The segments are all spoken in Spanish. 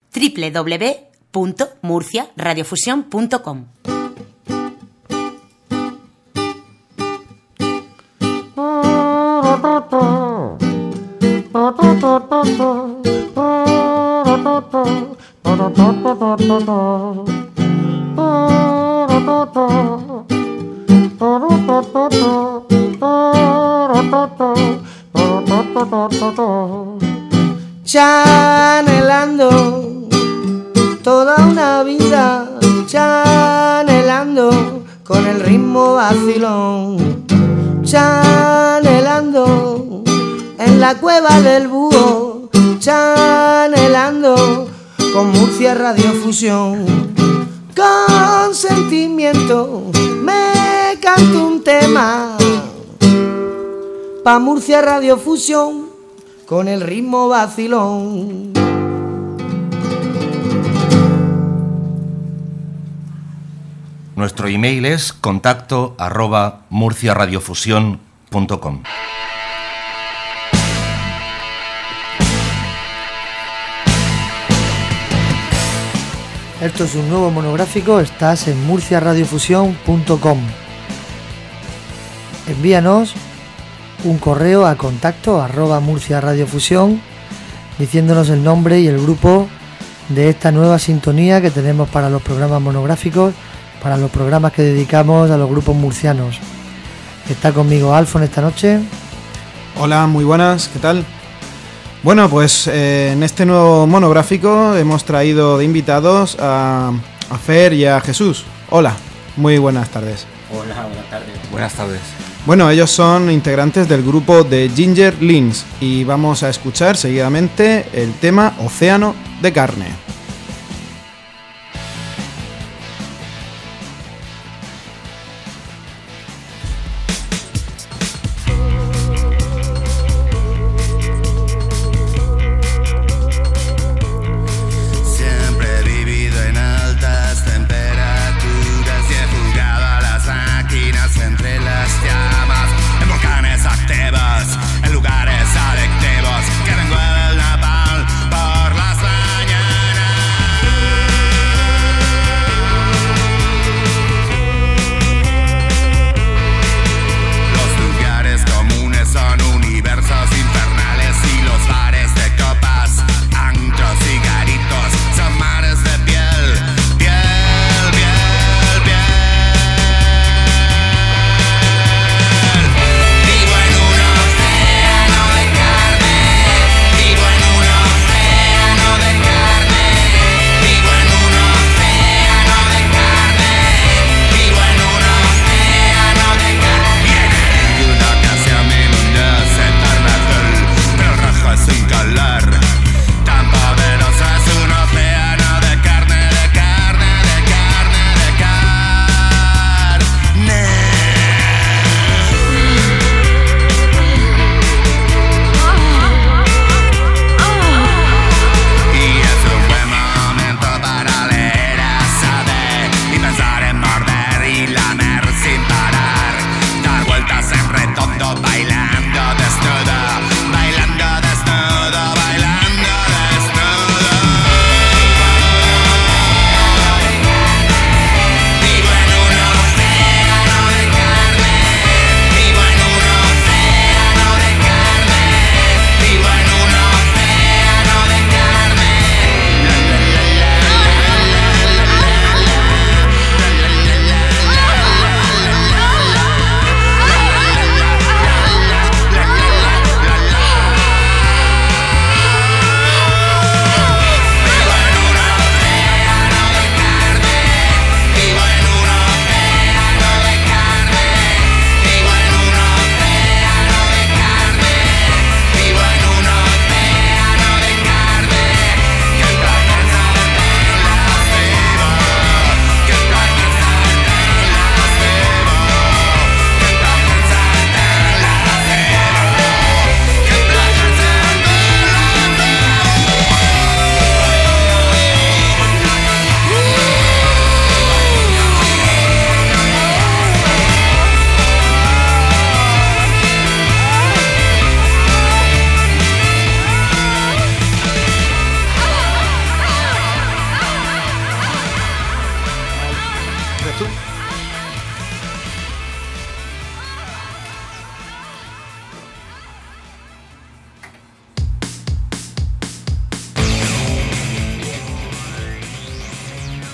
www.murciaradiofusion.com. Chanelando toda una vida, chanelando con el ritmo vacilón, chanelando en la cueva del búho, chanelando con Murcia Radiofusión. Con sentimiento me canto un tema pa' Murcia Radiofusión con el ritmo vacilón. Nuestro email es contacto@murciaradiofusion.com. Esto es un nuevo monográfico, estás en murciaradiofusion.com. Envíanos un correo a contacto@murciaradiofusion diciéndonos el nombre y el grupo de esta nueva sintonía que tenemos para los programas monográficos, para los programas que dedicamos a los grupos murcianos. Está conmigo Alfon esta noche. Hola, muy buenas, ¿qué tal? Bueno, pues en este nuevo monográfico hemos traído de invitados a Fer y a Jesús. Hola, muy buenas tardes. Hola, buenas tardes. Buenas tardes. Bueno, ellos son integrantes del grupo de Ginger Lynx y vamos a escuchar seguidamente el tema Océano de Carne. En lugares adictivos que vengo el napalm por las mañanas.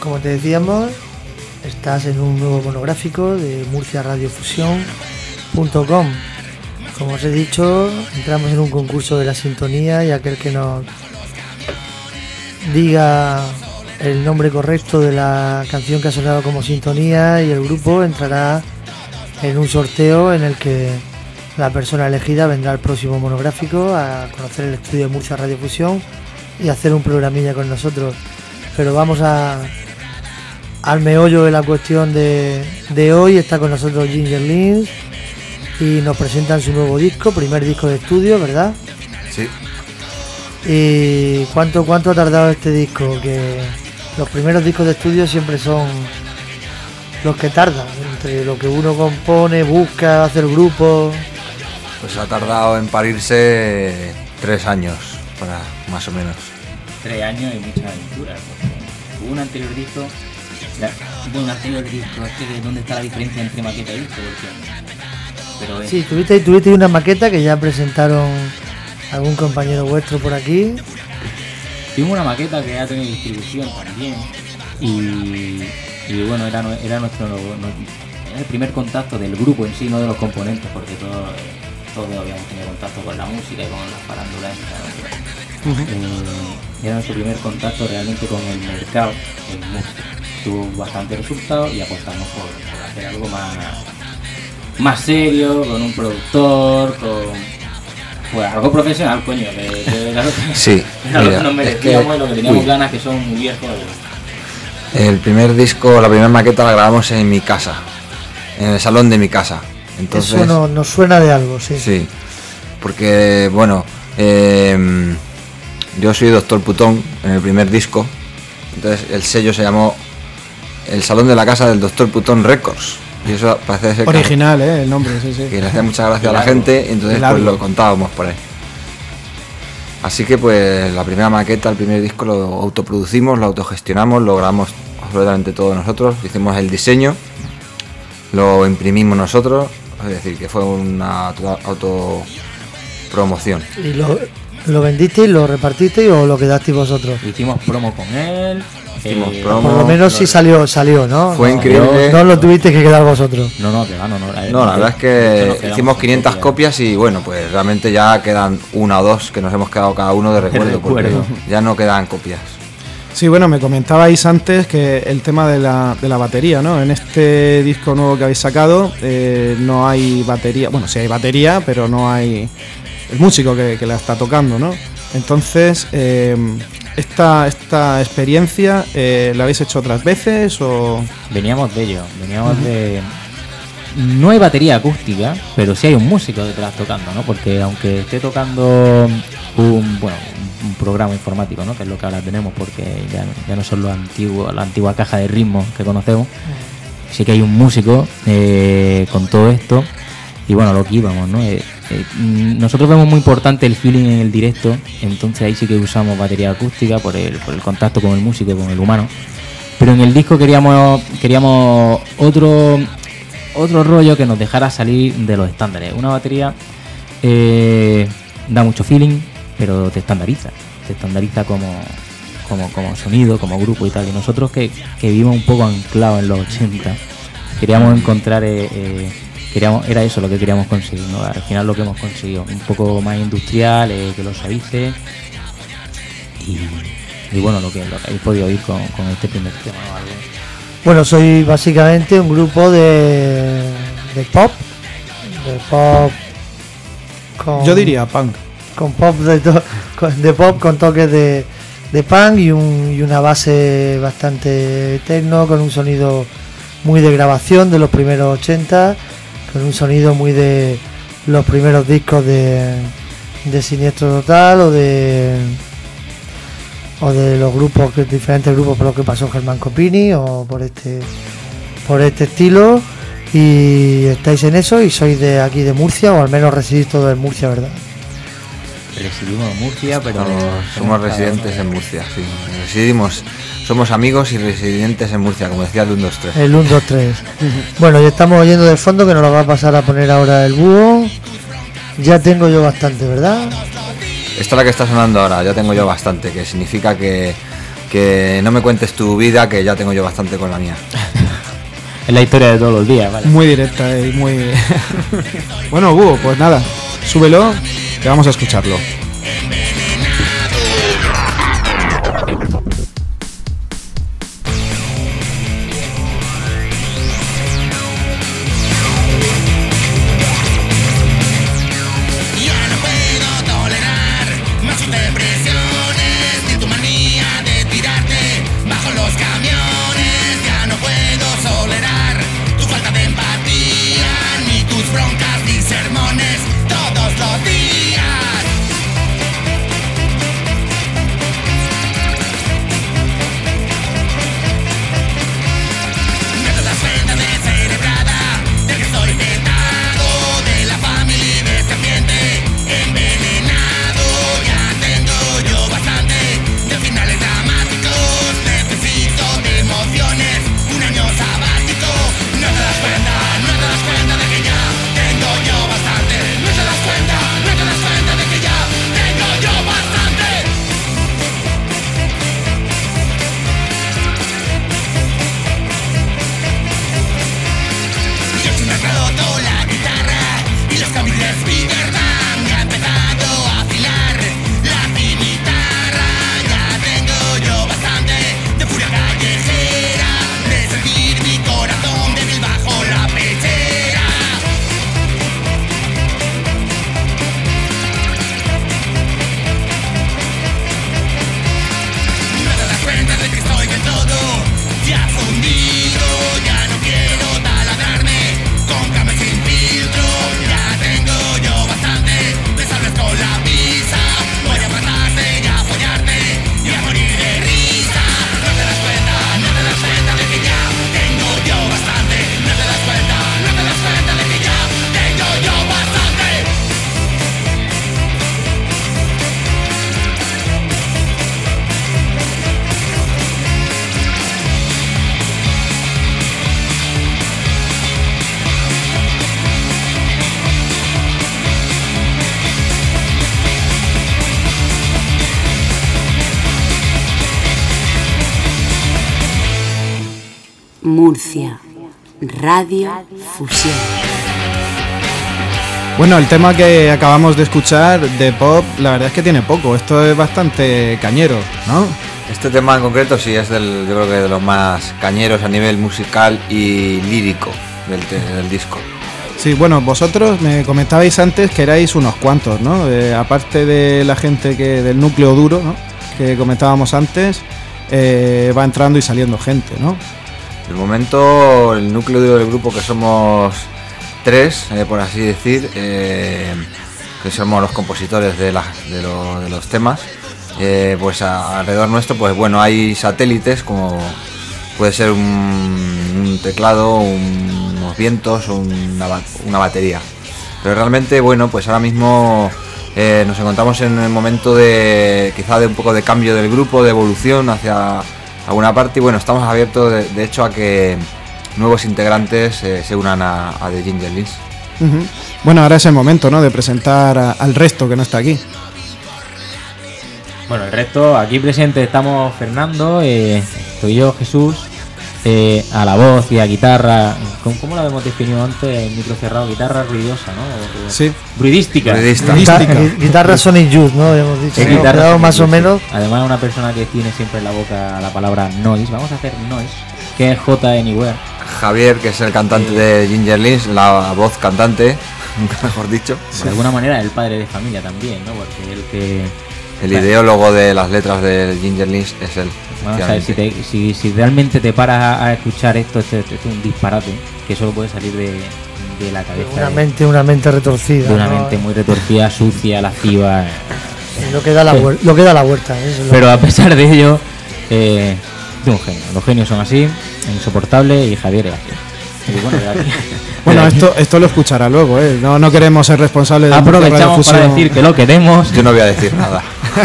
como te decíamos, estás en un nuevo monográfico de murciaradiofusión.com. Como os he dicho, entramos en un concurso de la sintonía y aquel que nos diga el nombre correcto de la canción que ha sonado como sintonía y el grupo entrará en un sorteo en el que la persona elegida vendrá al próximo monográfico a conocer el estudio de Murcia Radiofusión y hacer un programilla con nosotros. Pero vamos al meollo de la cuestión de hoy. Está con nosotros Ginger Lynch y nos presentan su nuevo disco, primer disco de estudio, ¿verdad? Sí. ¿Y cuánto ha tardado este disco? Que los primeros discos de estudio siempre son los que tardan, entre lo que uno compone, busca, hace el grupo. Pues ha tardado en parirse 3 años, más o menos. 3 años y muchas aventuras. Hubo un anterior disco. Es que ¿dónde está la diferencia entre maqueta y disco? Pero sí, tuviste una maqueta que ya presentaron algún compañero vuestro por aquí. Tuvimos una maqueta que ha tenido distribución también. Y bueno, era nuestro el primer contacto del grupo en sí, no de los componentes, porque todos habíamos tenido contacto con la música y con las farándulas. Era nuestro primer contacto realmente con el mercado en música. Tuvo bastante resultado y apostamos por hacer algo más serio, con un productor, pues algo profesional, coño, sí, era lo que nos merecíamos y lo que teníamos ganas, que son muy viejos. El primer disco, la primera maqueta la grabamos en mi casa, en el salón de mi casa. Entonces, eso nos suena de algo, sí. Sí, porque bueno, yo soy Doctor Putón en el primer disco, entonces el sello se llamó El Salón de la Casa del Doctor Putón Records. Y eso parece ser original, el nombre, sí. Que le hacía mucha gracia a la gente, y entonces pues lo contábamos por ahí. Así que pues la primera maqueta, el primer disco lo autoproducimos, lo autogestionamos, lo grabamos absolutamente todos nosotros, hicimos el diseño, lo imprimimos nosotros, es decir, que fue una autopromoción. ¿Y lo vendisteis, lo repartisteis o lo quedasteis vosotros? Hicimos promo con él. Promo, por lo menos sí salió, ¿no? Fue increíble. No lo tuvisteis que quedar vosotros. No. No, la verdad es que hicimos 500 copias y bueno, pues realmente ya quedan 1 o 2 que nos hemos quedado cada uno de recuerdo, porque ya no quedan copias. Sí, bueno, me comentabais antes que el tema de la batería, ¿no? En este disco nuevo que habéis sacado no hay batería, bueno, sí hay batería, pero no hay el músico que la está tocando, ¿no? Entonces, esta experiencia ¿la habéis hecho otras veces o...? Veníamos de ello, de... No hay batería acústica, pero sí hay un músico detrás tocando, ¿no? Porque aunque esté tocando un programa informático, ¿no? Que es lo que ahora tenemos, porque ya no son la antigua caja de ritmos que conocemos, sí que hay un músico con todo esto. Y bueno, lo que íbamos, ¿no? Nosotros vemos muy importante el feeling en el directo, entonces ahí sí que usamos batería acústica por el contacto con el músico, con el humano. Pero en el disco queríamos otro rollo que nos dejara salir de los estándares. Una batería da mucho feeling, pero te estandariza como sonido, como grupo y tal. Y nosotros que vivimos un poco anclados en los 80, queríamos encontrar... era eso lo que queríamos conseguir, ¿no? Al final lo que hemos conseguido, un poco más industrial, que lo suavice y bueno, lo que habéis podido oír con este primer tema, ¿no? Algo. Bueno, soy básicamente un grupo de pop con, yo diría punk, con pop de pop con toques de punk y una base bastante techno, con un sonido muy de grabación de los primeros 80, con un sonido muy de los primeros discos de Siniestro Total o de los diferentes grupos por los que pasó Germán Copini o por este estilo. Y estáis en eso y sois de aquí de Murcia, o al menos residís todo en Murcia, ¿verdad? Residimos en Murcia, pero somos residentes en Murcia, sí. Somos amigos y residentes en Murcia, como decía el 1, 2, 3. El 1, 2, 3. Bueno, ya estamos oyendo de fondo que nos lo va a pasar a poner ahora el búho. Ya tengo yo bastante, ¿verdad? Esta es la que está sonando ahora, ya tengo yo bastante, que significa que que no me cuentes tu vida, que ya tengo yo bastante con la mía. Es la historia de todos los días, ¿vale? Muy directa y muy... Bueno, Búho, pues nada, súbelo, que vamos a escucharlo. Murcia, Radio Fusión. Bueno, el tema que acabamos de escuchar de pop, la verdad es que tiene poco. Esto es bastante cañero, ¿no? Este tema en concreto sí es yo creo que de los más cañeros a nivel musical y lírico del disco. Sí, bueno, vosotros me comentabais antes que erais unos cuantos, ¿no? Aparte de la gente del núcleo duro, ¿no?, que comentábamos antes, va entrando y saliendo gente, ¿no? De momento, el núcleo duro del grupo, que somos 3, por así decir, que somos los compositores de los temas, pues alrededor nuestro, pues bueno, hay satélites como puede ser un teclado, unos vientos o una batería. Pero realmente, bueno, pues ahora mismo nos encontramos en el momento de quizá de un poco de cambio del grupo, de evolución hacia alguna parte, y bueno, estamos abiertos de hecho a que nuevos integrantes se unan a The Gingerlings. Uh-huh. Bueno, ahora es el momento, ¿no?, de presentar al resto que no está aquí. Bueno, el resto, aquí presente estamos Fernando, estoy yo, Jesús, a la voz y a guitarra. ¿Cómo lo habíamos definido antes? Micro cerrado, guitarra ruidosa, ¿no? Sí. Ruidística. Guitarra Sonic Youth, ¿no? Hemos dicho, sí, guitarra más o menos. Además, una persona que tiene siempre en la boca la palabra noise. Vamos a hacer noise, que es J Anywhere. Javier, que es el cantante de Gingerlings, la voz cantante, nunca mejor dicho. De alguna manera, el padre de familia también, ¿no? Porque el ideólogo de las letras de Gingerlings es él. Bueno, o sea, si realmente te paras a escuchar esto es un disparate que solo puede salir de la cabeza. Una mente retorcida. De una mente muy retorcida, sucia, lasciva. Lo que da la vuelta. Eso pero a pesar de ello, de un genio. Los genios son así, insoportables, y Javier es así. Bueno, esto lo escuchará luego, ¿eh? No queremos ser responsables de aprovechamos para decir que lo queremos. Yo no voy a decir nada.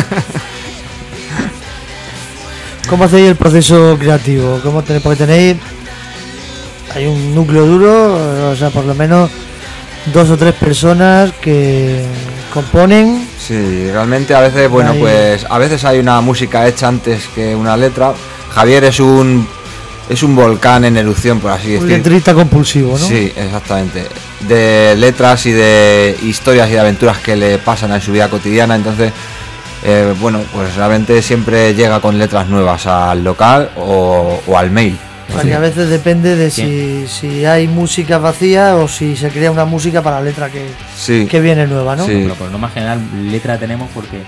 ¿Cómo hacéis el proceso creativo? Porque hay un núcleo duro, o sea, por lo menos 2 o 3 personas que componen Sí, realmente a veces, bueno, pues a veces hay una música hecha antes que una letra. Javier es un volcán en erupción, por así decirlo. Un letrista compulsivo, ¿no? Sí, exactamente. De letras y de historias y de aventuras que le pasan en su vida cotidiana, entonces, bueno, pues realmente siempre llega con letras nuevas al local o al mail. Porque a veces depende de si hay música vacía o si se crea una música para la letra que viene nueva, ¿no? Sí. Pero por lo más general, letra tenemos porque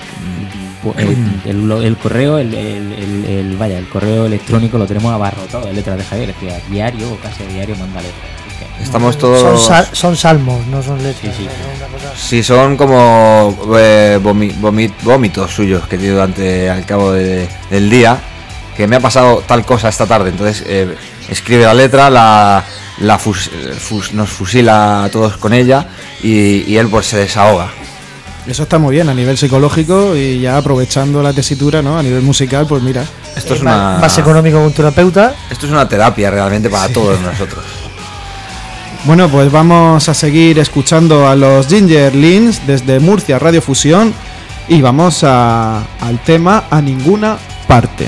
el correo, el correo electrónico lo tenemos abarrotado de letras de Javier, es que a diario o casi a diario manda letras. Estamos todos... Son salmos, no son letras. Sí. Sí, son como vómitos suyos que tiene durante al cabo del día, que me ha pasado tal cosa esta tarde, entonces escribe la letra, nos fusila a todos con ella y él pues se desahoga. Eso está muy bien a nivel psicológico y ya aprovechando la tesitura, ¿no? A nivel musical, pues mira. Esto es más económico que un terapeuta. Esto es una terapia realmente para todos nosotros. Bueno, pues vamos a seguir escuchando a los Ginger Lynx desde Murcia Radio Fusión y vamos al tema A Ninguna Parte.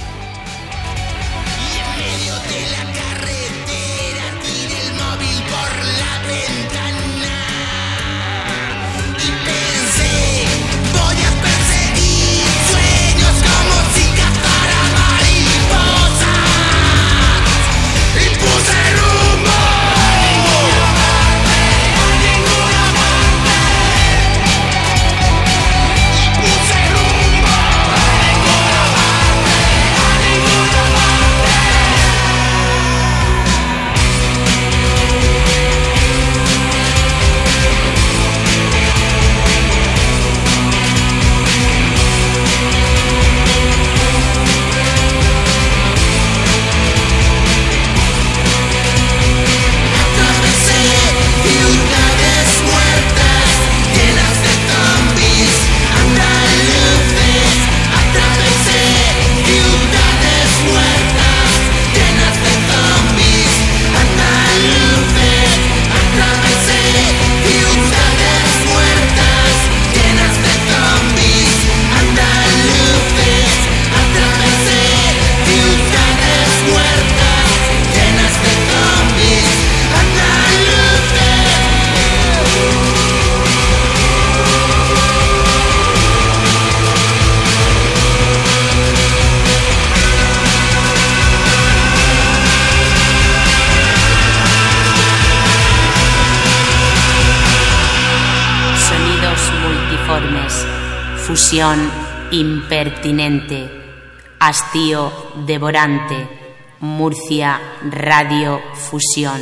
Fusión impertinente, hastío devorante, Murcia Radio Fusión.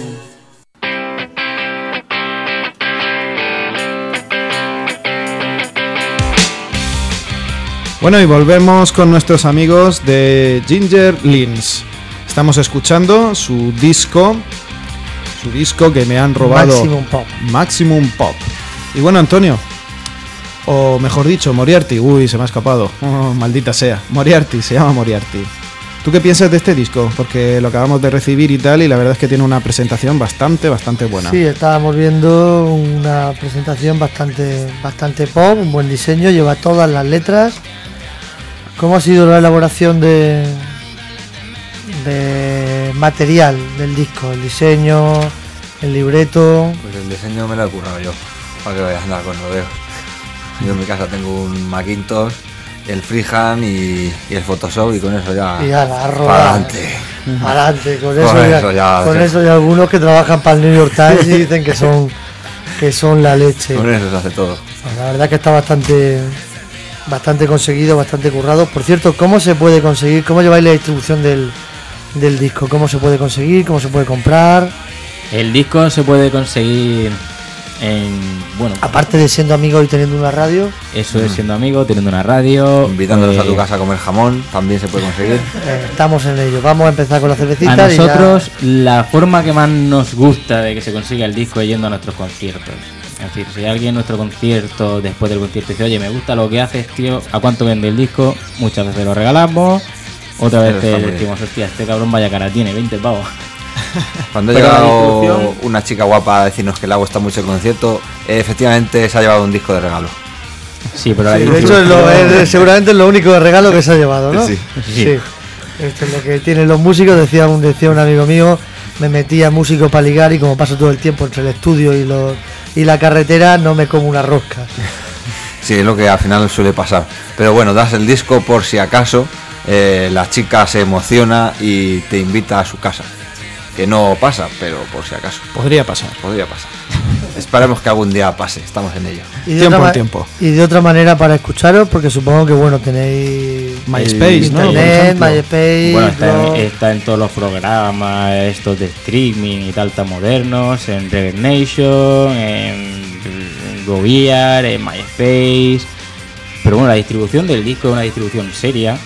Bueno, y volvemos con nuestros amigos de Ginger Lynx. Estamos escuchando su disco que me han robado, Maximum Pop. Y bueno, Antonio, o mejor dicho, Moriarty. Uy, se me ha escapado. Oh, maldita sea. Moriarty, se llama Moriarty. ¿Tú qué piensas de este disco? Porque lo acabamos de recibir y tal, y la verdad es que tiene una presentación bastante buena. Sí, estábamos viendo una presentación bastante pop, un buen diseño, lleva todas las letras. ¿Cómo ha sido la elaboración de material del disco? El diseño, el libreto. Pues el diseño me lo he currado yo, para que vayas a andar con rodeos. Yo en mi casa tengo un Macintosh, el Freehand y el Photoshop, y con eso ya adelante, con eso ya hay algunos que trabajan para el New York Times y dicen que son la leche. Con eso se hace todo. La verdad que está bastante conseguido, bastante currado. Por cierto, ¿cómo se puede conseguir? ¿Cómo lleváis la distribución del disco? ¿Cómo se puede conseguir? ¿Cómo se puede comprar? El disco se puede conseguir aparte de siendo amigos y teniendo una radio. Eso es, siendo amigos, teniendo una radio, invitándonos a tu casa a comer jamón, también se puede conseguir. Estamos en ello. Vamos a empezar con la cervecita. A nosotros la forma que más nos gusta de que se consiga el disco es yendo a nuestros conciertos. Es decir, si alguien en nuestro concierto, después del concierto, dice, oye, me gusta lo que haces, tío, ¿a cuánto vende el disco? Muchas veces lo regalamos, otra vez decimos, hostia, este cabrón vaya cara tiene, 20 pavos. Cuando ha llegado una chica guapa a decirnos que le ha gustado mucho el concierto, efectivamente se ha llevado un disco de regalo. Sí, pero la de hecho seguramente es lo único de regalo que se ha llevado, ¿no? Sí. Esto es lo que tienen los músicos, decía un amigo mío, me metía músico para ligar y como paso todo el tiempo entre el estudio y la carretera, no me como una rosca. Sí, es lo que al final suele pasar. Pero bueno, das el disco por si acaso la chica se emociona y te invita a su casa. Que no pasa, pero por si acaso. Podría pasar. Esperemos que algún día pase, estamos en ello. Tiempo. Y de otra manera para escucharos, porque supongo que bueno, tenéis MySpace, ¿no? Internet, MySpace. Bueno, está en todos los programas estos de streaming y tal, tan modernos, en Reverb Nation, en GoVR, en MySpace. Pero bueno, la distribución del disco es una distribución seria.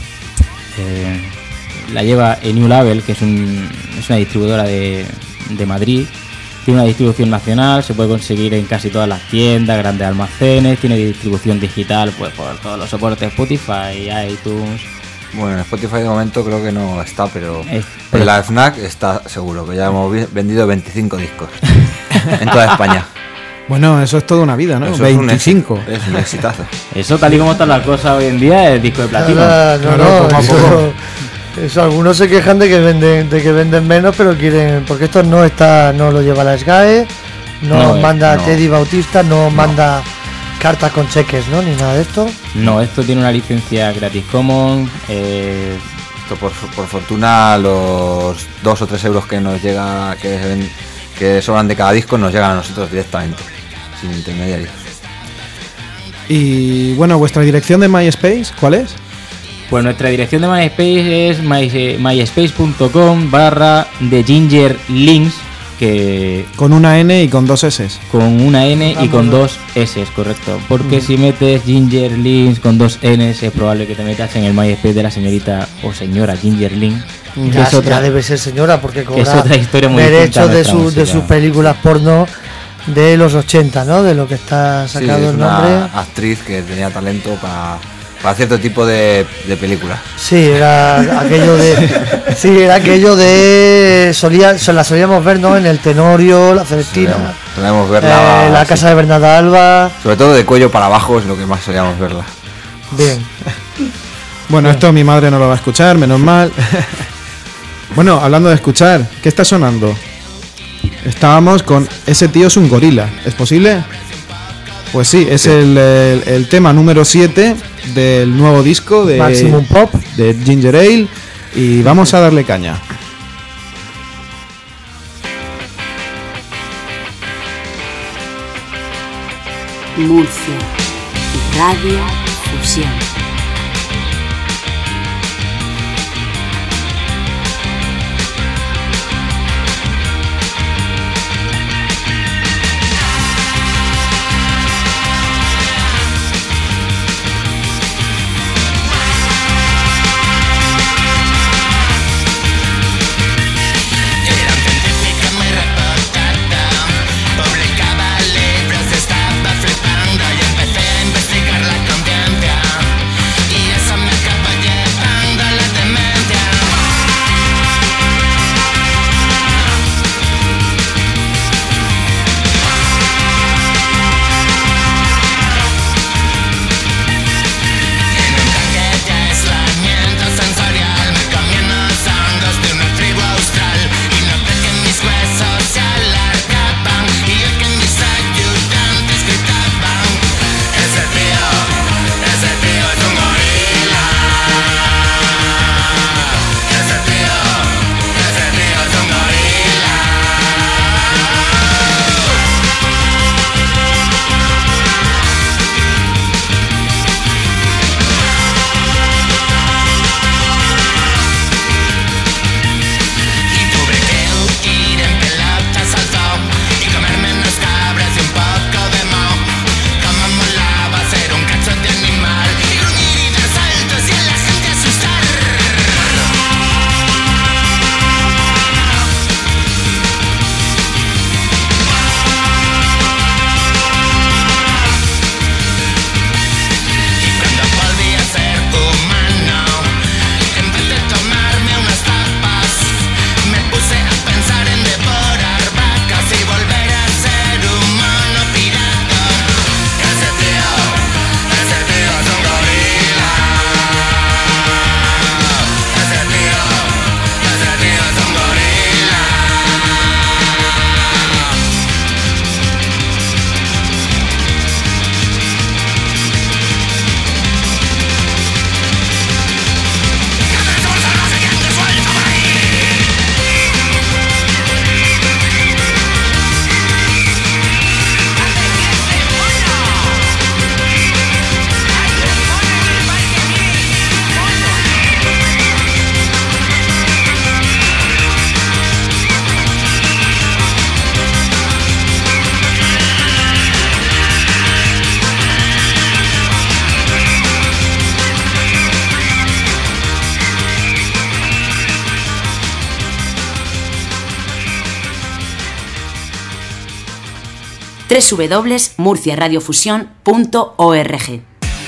La lleva New Label, que es una distribuidora de Madrid. Tiene una distribución nacional, se puede conseguir en casi todas las tiendas, grandes almacenes. Tiene distribución digital pues por todos los soportes, Spotify, iTunes. Bueno, en Spotify de momento creo que no está, pero en la FNAC está seguro, que ya hemos vendido 25 discos en toda España. Bueno, eso es toda una vida, ¿no? Eso 25. Es un exitazo. Eso, tal y como están las cosas hoy en día, es disco de platino. Eso, algunos se quejan de que venden menos, pero quieren, porque esto no lo lleva la SGAE, manda Teddy Bautista, manda cartas con cheques, ¿no? Ni nada de esto. No, esto tiene una licencia Creative Commons. Esto por fortuna los 2 o 3 euros que nos llega, que sobran de cada disco, nos llegan a nosotros directamente, sin intermediarios. Y bueno, vuestra dirección de MySpace, ¿cuál es? Pues nuestra dirección de MySpace es myspace.com/TheGingerLinks, que con una N y con 2 S. Con una N y con 2 S, correcto. Porque si metes Ginger Links con 2 N, es probable que te metas en el MySpace de la señorita o señora Ginger Link. Ya debe ser señora, porque cobra es otra historia muy derechos de sus películas porno de los 80, ¿no? De lo que está sacado el nombre. Una actriz que tenía talento para cierto tipo de películas. Sí, era aquello de la solíamos ver, ¿no? En El Tenorio, La Celestina. Solíamos verla la casa de Bernarda Alba. Sobre todo de cuello para abajo es lo que más solíamos verla. Bien. Bueno, esto mi madre no lo va a escuchar, menos mal. Bueno, hablando de escuchar, ¿qué está sonando? Estábamos con Ese tío es un gorila, ¿es posible? Pues sí, es el tema número 7 del nuevo disco de Maximum Pop, de Ginger Ale, y vamos a darle caña. Murcia, Radio Fusión. Publicaba libros, estaba flipando y empecé a investigar la conciencia. www.murciaradiofusion.org.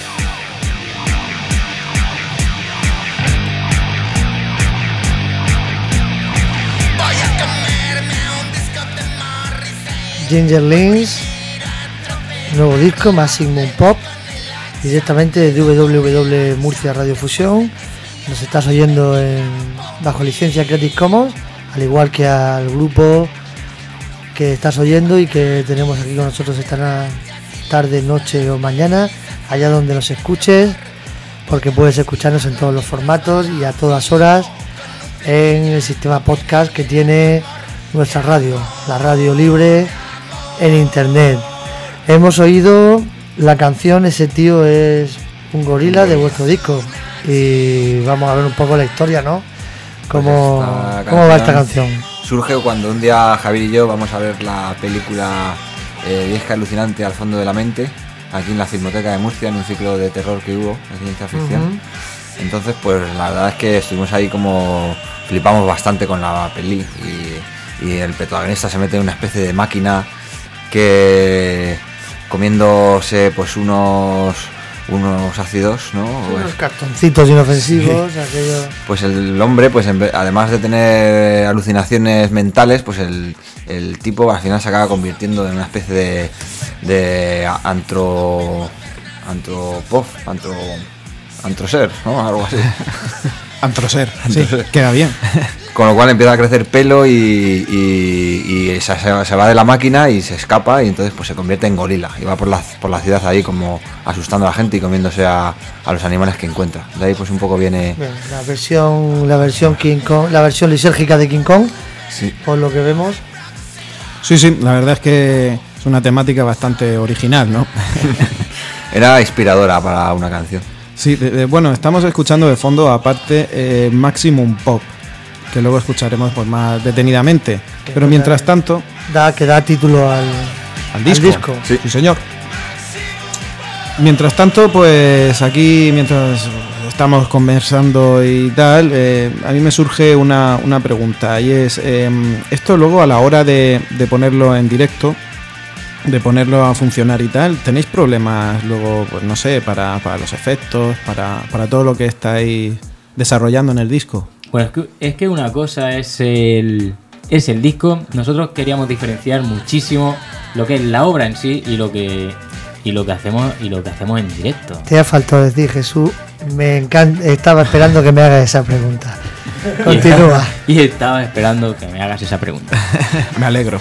Gingerlings, nuevo disco, Maximum Pop, directamente de www.Murcia Radio Fusión. Nos estás oyendo bajo licencia Creative Commons, al igual que al grupo que estás oyendo y que tenemos aquí con nosotros esta tarde, noche o mañana, allá donde nos escuches, porque puedes escucharnos en todos los formatos y a todas horas en el sistema podcast que tiene nuestra radio, la radio libre en internet. Hemos oído la canción Ese tío es un gorila de vuestro disco y vamos a ver un poco la historia, ¿no? ¿Cómo va esta canción? Surge cuando un día Javier y yo vamos a ver la película Vieja Alucinante al fondo de la mente, aquí en la Filmoteca de Murcia, en un ciclo de terror que hubo, de ciencia ficción. Entonces, pues la verdad es que estuvimos ahí como flipamos bastante con la peli y el protagonista se mete en una especie de máquina que comiéndose pues unos ácidos, ¿no? Unos cartoncitos inofensivos, aquello. Pues el hombre, pues además de tener alucinaciones mentales, pues el tipo al final se acaba convirtiendo en una especie de antroser, ¿no? Algo así. Antroser, sí, queda bien. Con lo cual empieza a crecer pelo y se va de la máquina y se escapa y entonces pues se convierte en gorila y va por la ciudad ahí como asustando a la gente y comiéndose a los animales que encuentra. De ahí pues un poco viene la versión King Kong, la versión lisérgica de King Kong, sí. Por lo que vemos. Sí, la verdad es que es una temática bastante original, ¿no? Era inspiradora para una canción. Sí, bueno, estamos escuchando de fondo aparte Maximum Pop, que luego escucharemos pues más detenidamente. Pero mientras tanto... Que da título al disco. Sí, señor. Mientras tanto, pues aquí, mientras estamos conversando y tal, a mí me surge una pregunta. Y es, esto luego a la hora de ponerlo en directo, de ponerlo a funcionar y tal, ¿tenéis problemas luego, pues no sé, para los efectos, para todo lo que estáis desarrollando en el disco? Bueno, es que una cosa es el disco. Nosotros queríamos diferenciar muchísimo lo que es la obra en sí y lo que hacemos en directo. Te ha faltado decir, Jesús, me encanta, estaba esperando que me hagas esa pregunta. Continúa. Y estaba esperando que me hagas esa pregunta. Me alegro.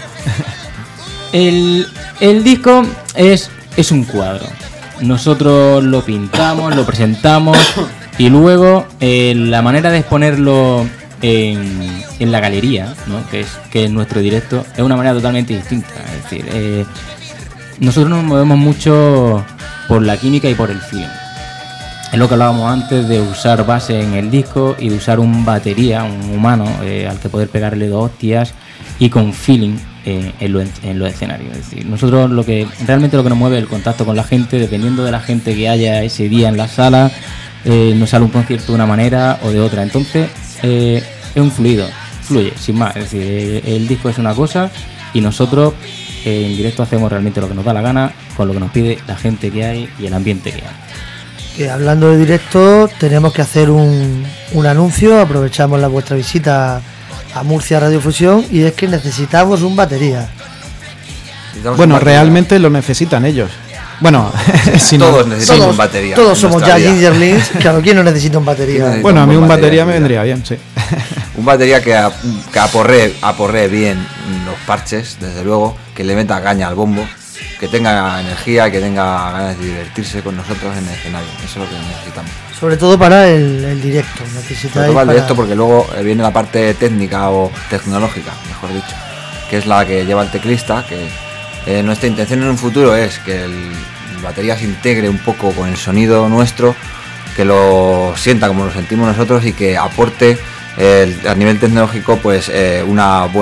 El disco es un cuadro. Nosotros lo pintamos, lo presentamos y luego la manera de exponerlo en la galería, ¿no? que es nuestro directo, es una manera totalmente distinta. Es decir, nosotros nos movemos mucho por la química y por el feeling. Es lo que hablábamos antes de usar base en el disco y de usar un batería, un humano, al que poder pegarle 2 hostias y con feeling en los escenarios. Es decir, nosotros realmente lo que nos mueve es el contacto con la gente, dependiendo de la gente que haya ese día en la sala, nos sale un concierto de una manera o de otra. Entonces es un fluye, sin más. Es decir, el disco es una cosa y nosotros en directo hacemos realmente lo que nos da la gana, con lo que nos pide la gente que hay y el ambiente que hay. Que hablando de directo, tenemos que hacer un anuncio. Aprovechamos vuestra visita a Murcia Radio Fusión y es que necesitamos un batería. Bueno, realmente lo necesitan ellos. Bueno, si todos necesitamos un batería. Todos somos ya Gingerlings. Claro, ¿quién no necesita un batería? Bueno, a mí un batería me vendría bien, sí. Un batería que aporree bien los parches, desde luego, que le meta caña al bombo, que tenga energía y que tenga ganas de divertirse con nosotros en el escenario. Eso es lo que necesitamos. Sobre todo para el directo. Sobre todo para el directo, porque luego viene la parte técnica o tecnológica, mejor dicho, que es la que lleva el teclista, que nuestra intención en un futuro es que el batería se integre un poco con el sonido nuestro, que lo sienta como lo sentimos nosotros y que aporte a nivel tecnológico pues unas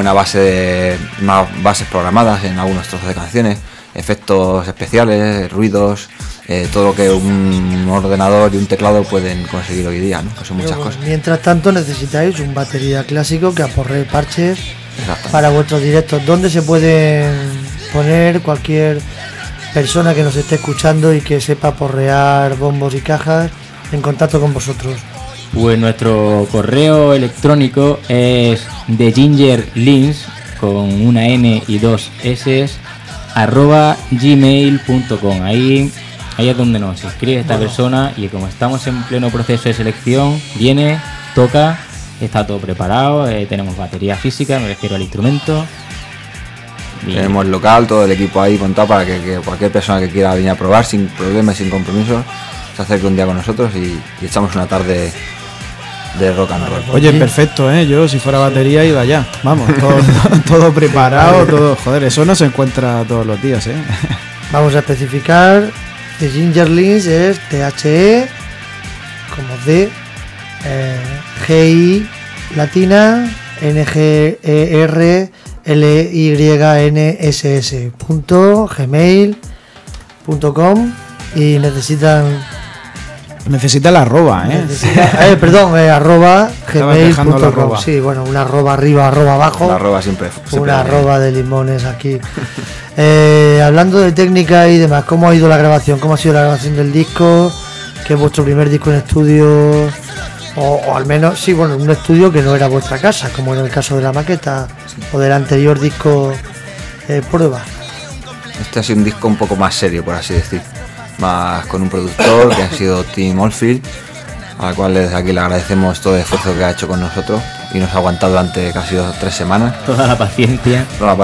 bases programadas en algunos trozos de canciones, efectos especiales, ruidos, todo lo que un ordenador y un teclado pueden conseguir hoy día, ¿no? Pues son muchas cosas. Mientras tanto necesitáis un batería clásico que aporree parches para vuestros directos. ¿Dónde se pueden poner cualquier persona que nos esté escuchando y que sepa porrear bombos y cajas en contacto con vosotros? Pues nuestro correo electrónico es thegingerlinks con una N y 2 S @gmail.com. Ahí es donde nos escribe esta persona, y como estamos en pleno proceso de selección, viene, toca, está todo preparado, tenemos batería física, me refiero al instrumento. Tenemos el local, todo el equipo ahí montado para que cualquier persona que quiera venir a probar sin problemas, sin compromisos, se acerque un día con nosotros y echamos una tarde de rock and roll. Oye, perfecto, yo si fuera batería iba ya. Vamos, todo preparado, todo. Joder, eso no se encuentra todos los días, Vamos a especificar. The Gingerlings es THE como D, GI latina, NGERLYNSS.gmail.com, y necesita la arroba, arroba gmail.com. arroba. Sí, bueno, una arroba arriba, arroba abajo. La arroba siempre una arroba de limones aquí. Hablando de técnica y demás, ¿cómo ha ido la grabación? ¿Cómo ha sido la grabación del disco? ¿Qué es vuestro primer disco en estudio? O al menos, sí, bueno, un estudio que no era vuestra casa, como en el caso de la maqueta, o del anterior disco prueba. Este ha sido un disco un poco más serio, por así decir, más con un productor que ha sido Tim Oldfield, al cual desde aquí le agradecemos todo el esfuerzo que ha hecho con nosotros y nos ha aguantado durante casi 3 semanas. Toda la paciencia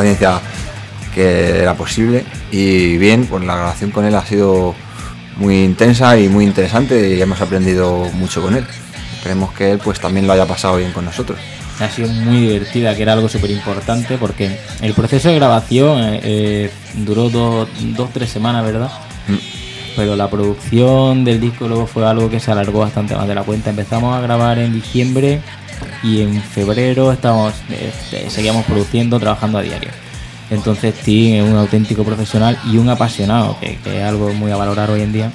que era posible, y bien, pues la grabación con él ha sido muy intensa y muy interesante y hemos aprendido mucho con él. Esperemos que él pues también lo haya pasado bien con nosotros. Ha sido muy divertida, que era algo súper importante, porque el proceso de grabación duró 2-3 semanas, ¿verdad? Pero la producción del disco luego fue algo que se alargó bastante más de la cuenta. Empezamos a grabar en diciembre y en febrero seguíamos produciendo, trabajando a diario. Entonces Tim es un auténtico profesional y un apasionado, que es algo muy a valorar hoy en día,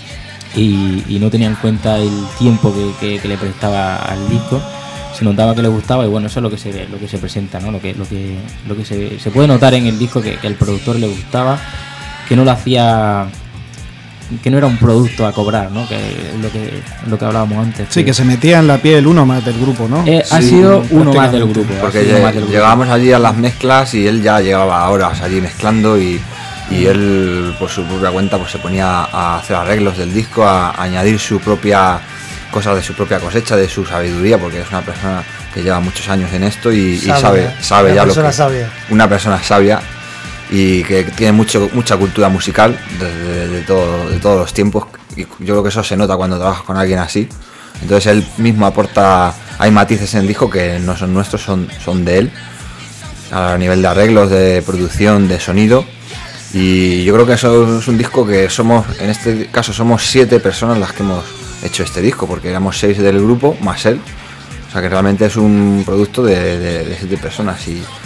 y no tenía en cuenta el tiempo que le prestaba al disco. Se notaba que le gustaba, y bueno, eso es lo que se presenta, ¿no? Lo que se puede notar en el disco, que el productor le gustaba, que no lo hacía, que no era un producto a cobrar, ¿no? Que es lo que hablábamos antes. Sí, que se metía en la piel uno más del grupo, ¿no? Ha sido uno más del grupo. Porque llegábamos allí a las mezclas y él ya llevaba horas allí mezclando, y él por su propia cuenta pues se ponía a hacer arreglos del disco, a añadir su propia cosas de su propia cosecha, de su sabiduría, porque es una persona que lleva muchos años en esto y sabe ya lo que sabia. Una persona sabia y que tiene mucha cultura musical de todos los tiempos, y yo creo que eso se nota cuando trabajas con alguien así. Entonces él mismo aporta, hay matices en el disco que no son nuestros, son de él, a nivel de arreglos, de producción, de sonido. Y yo creo que eso es un disco que en este caso somos 7 personas las que hemos hecho este disco, porque éramos 6 del grupo más él, o sea que realmente es un producto de 7 personas,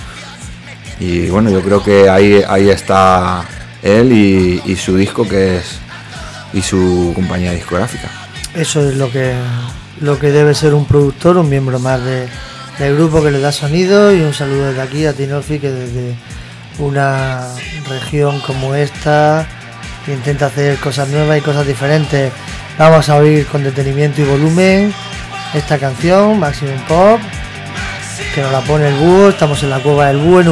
y bueno, yo creo que ahí está él y su disco, que es, y su compañía discográfica. Eso es lo que debe ser un productor, un miembro más del grupo que le da sonido. Y un saludo desde aquí a Tinolfi, que desde una región como esta intenta hacer cosas nuevas y cosas diferentes. Vamos a oír con detenimiento y volumen esta canción, Maximum Pop, que nos la pone el búho. Estamos en la cueva del búho en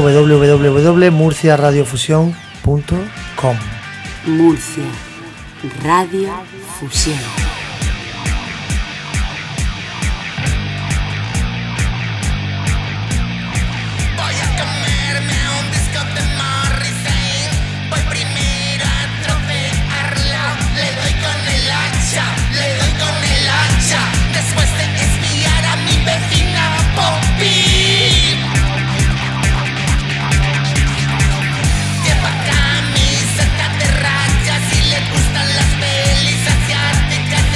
www.murciaradiofusión.com. Murcia Radio Fusión. Lleva camiseta de rayas y le gustan las pelis asiáticas.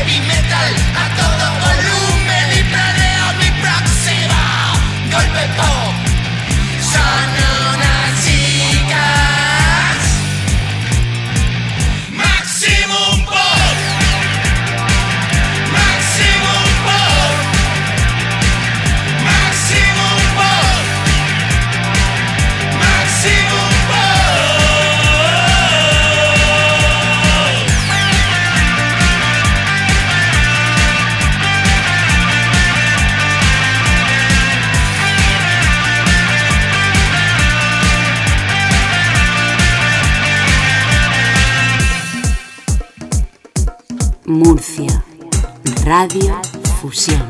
heavy metal a todo volumen y planeo mi próximo golpe pop. Son unas chicas Maximum Pop, Maximum Pop, Maximum Pop, Maximum Murcia, Radio Fusión.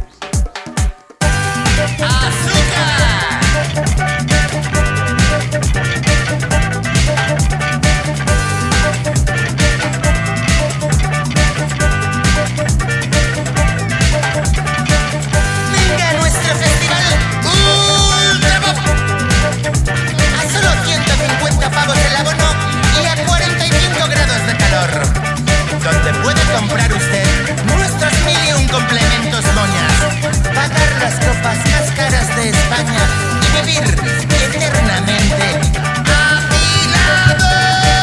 Venga a nuestro festival Ultra Pop. A solo 150 pavos el abono y a 45 grados de calor. Donde puede comprar usted nuestros 1001 complementos moñas, pagar las copas más caras de España y vivir eternamente afilado.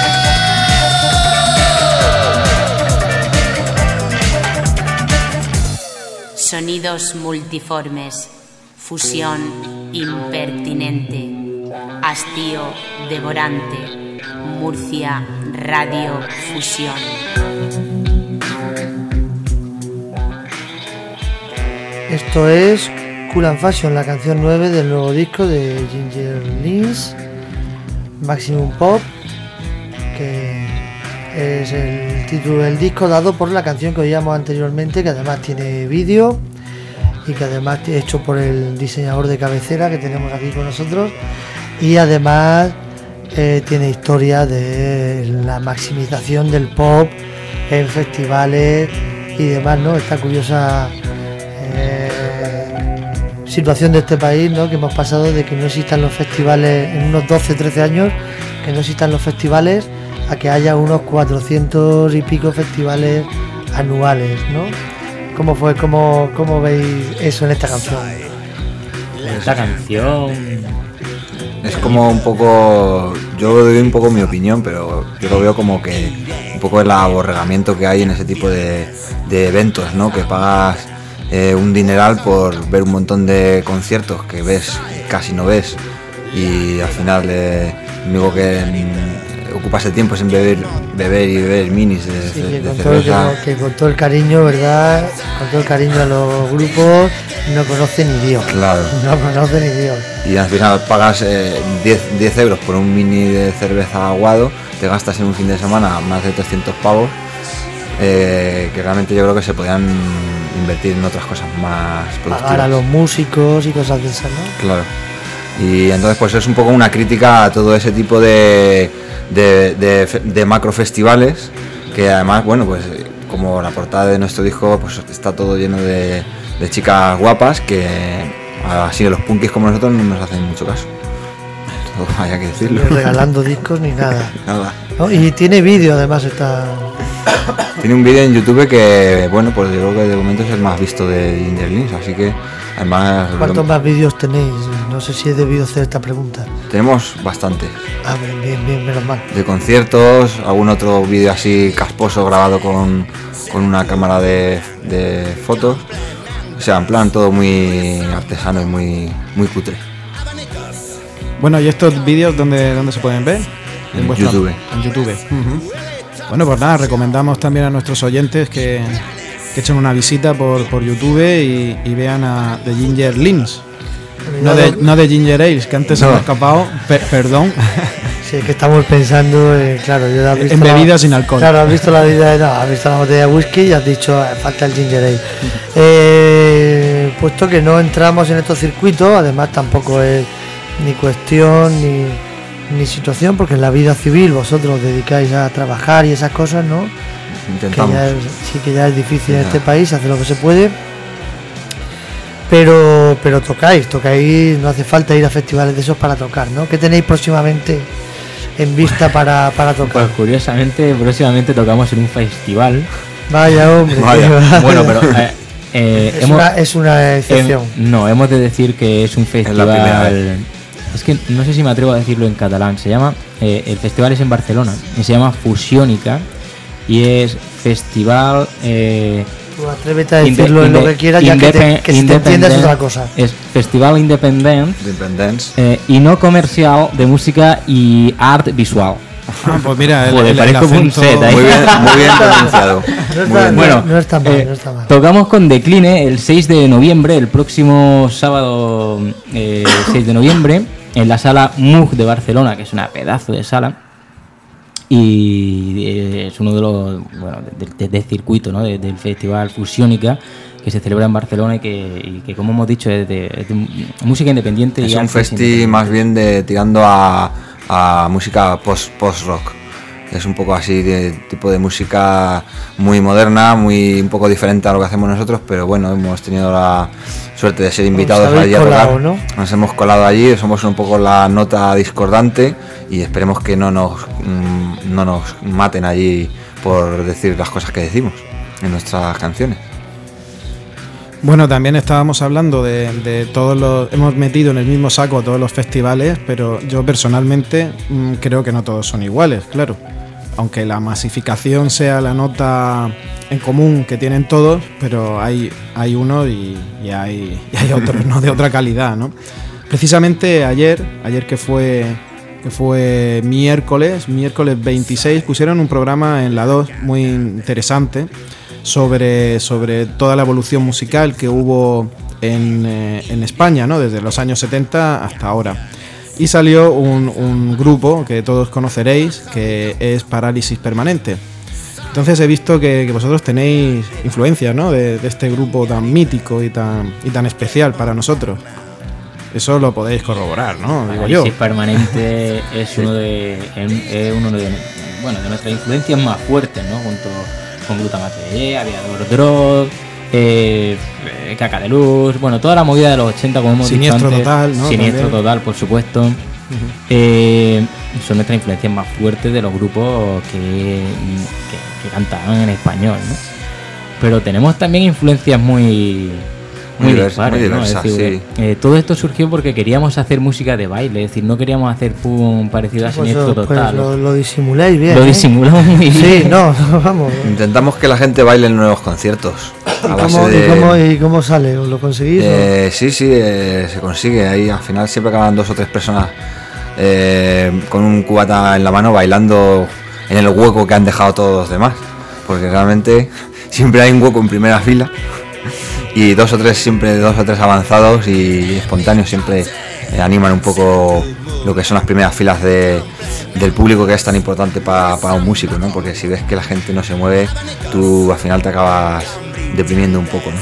Sonidos multiformes, fusión impertinente, hastío devorante. Murcia, Radio Fusión. Esto es Cool and Fashion, la canción 9 del nuevo disco de Ginger Lynch, Maximum Pop, que es el título del disco dado por la canción que oíamos anteriormente, que además tiene vídeo y que además es hecho por el diseñador de cabecera que tenemos aquí con nosotros, y además tiene historia de la maximización del pop en festivales y demás, ¿no? Esta curiosa situación de este país, ¿no? Que hemos pasado de que no existan los festivales en unos 12-13 años, que no existan los festivales, a que haya unos 400 y pico festivales anuales, ¿no? ¿Cómo fue? ¿Cómo veis eso en esta canción? Esta canción es como un poco, yo doy un poco mi opinión, pero yo lo veo como que un poco el aborregamiento que hay en ese tipo de eventos, ¿no? Que pagas un dineral por ver un montón de conciertos que ves, casi no ves, y al final lo único que ocupas el tiempo es en beber y beber minis de cerveza. Que con todo el cariño, ¿verdad? Con todo el cariño a los grupos, no conocen ni Dios. Claro. No conocen ni Dios. Y al final pagas 10 euros por un mini de cerveza aguado, te gastas en un fin de semana más de 300 pavos, que realmente yo creo que se podían invertir en otras cosas más productivas. Pagar a los músicos y cosas de esas, ¿no? Claro. Y entonces pues es un poco una crítica a todo ese tipo de macro festivales, que además, bueno, pues como la portada de nuestro disco, pues está todo lleno de chicas guapas que así los punkis como nosotros no nos hacen mucho caso. Todo hay que decirlo. Ni regalando discos ni nada. Nada. ¿No? Y tiene vídeo además Tiene un vídeo en YouTube que, bueno, pues yo creo que de momento es el más visto de Ginger Lynch, así que además... ¿Cuántos más vídeos tenéis? No sé si he debido hacer esta pregunta. Tenemos bastantes. Ah, bien, menos mal. De conciertos, algún otro vídeo así casposo grabado con una cámara de fotos. O sea, en plan todo muy artesano y muy cutre. Bueno, ¿y estos vídeos dónde se pueden ver? En YouTube. En YouTube. Uh-huh. Bueno, pues nada, recomendamos también a nuestros oyentes que echen una visita por YouTube y vean a The Ginger Lynch. No de Ginger Ales, que antes se me ha escapado. Perdón. Sí, que estamos pensando, claro, yo has visto en bebidas sin alcohol. Claro, has visto has visto la botella de whisky y has dicho, falta el Ginger Ale. Puesto que no entramos en estos circuitos, además tampoco es ni cuestión ni situación, porque en la vida civil vosotros os dedicáis a trabajar y esas cosas, ¿no? Intentamos. Que ya es difícil en este país, hacer lo que se puede. Pero tocáis, no hace falta ir a festivales de esos para tocar, ¿no? ¿Qué tenéis próximamente en vista para tocar? Pues curiosamente, próximamente tocamos en un festival Vaya, hombre. Vaya. Bueno, pero es una excepción. No, hemos de decir que es un la primera festival. Es que no sé si me atrevo a decirlo en catalán. Se llama el festival es en Barcelona y se llama Fusiónica y es festival. Tú atrévete a decirlo en lo que quieras, ya que si te entiendas otra cosa. Es Festival Independence y no comercial de música y art visual. Ah, pues mira, Joder, parece como un set ahí. Muy bien pronunciado. No está mal. Tocamos con Decline el 6 de noviembre, el próximo sábado 6 de noviembre, en la sala Moog de Barcelona, que es una pedazo de sala. Y es uno de los, bueno, del circuito, ¿no? Del festival Fusiónica, que se celebra en Barcelona y que como hemos dicho, es de música independiente. Es un festi más bien tirando a música post-rock. Es un poco así, de tipo de música muy moderna, un poco diferente a lo que hacemos nosotros, pero bueno, hemos tenido la suerte de ser invitados allí a tocar. ¿No? Nos hemos colado allí, somos un poco la nota discordante y esperemos que no nos maten allí por decir las cosas que decimos en nuestras canciones. Bueno, también estábamos hablando de todos los... Hemos metido en el mismo saco todos los festivales, pero yo personalmente creo que no todos son iguales, claro. Aunque la masificación sea la nota en común que tienen todos, pero hay unos y hay otros, ¿no? De otra calidad, ¿no? Precisamente ayer que fue miércoles 26, pusieron un programa en la 2 muy interesante sobre toda la evolución musical que hubo en España, ¿no? Desde los años 70 hasta ahora. Y salió un grupo que todos conoceréis, que es Parálisis Permanente. Entonces he visto que vosotros tenéis influencia, ¿no? de este grupo tan mítico y tan especial para nosotros. Eso lo podéis corroborar, ¿no? Digo yo. Parálisis Permanente es uno de nuestras influencias más fuertes, ¿no? Junto con Glutamato de Aviador Drog, Caca de Luz, bueno, toda la movida de los 80, como hemos dicho antes. Total, ¿no? Siniestro También. Total, por supuesto. Son nuestras influencias más fuertes de los grupos que cantaban en español, ¿no? Pero tenemos también influencias muy dispares, ¿no? diversas, es decir, sí. Todo esto surgió porque queríamos hacer música de baile, es decir, no queríamos hacer pum parecido a Siniestro Total. Pues lo disimuláis bien. Lo disimulamos muy bien. Sí, vamos. Intentamos que la gente baile en nuevos conciertos. ¿Y cómo sale? ¿Lo conseguís? Sí, se consigue. Ahí al final siempre acaban 2 o 3 personas con un cubata en la mano bailando en el hueco que han dejado todos los demás. Porque realmente siempre hay un hueco en primera fila y 2 o 3 avanzados y espontáneos siempre animan un poco lo que son las primeras filas del público, que es tan importante para un músico, ¿no? Porque si ves que la gente no se mueve, tú al final te acabas deprimiendo un poco, ¿no?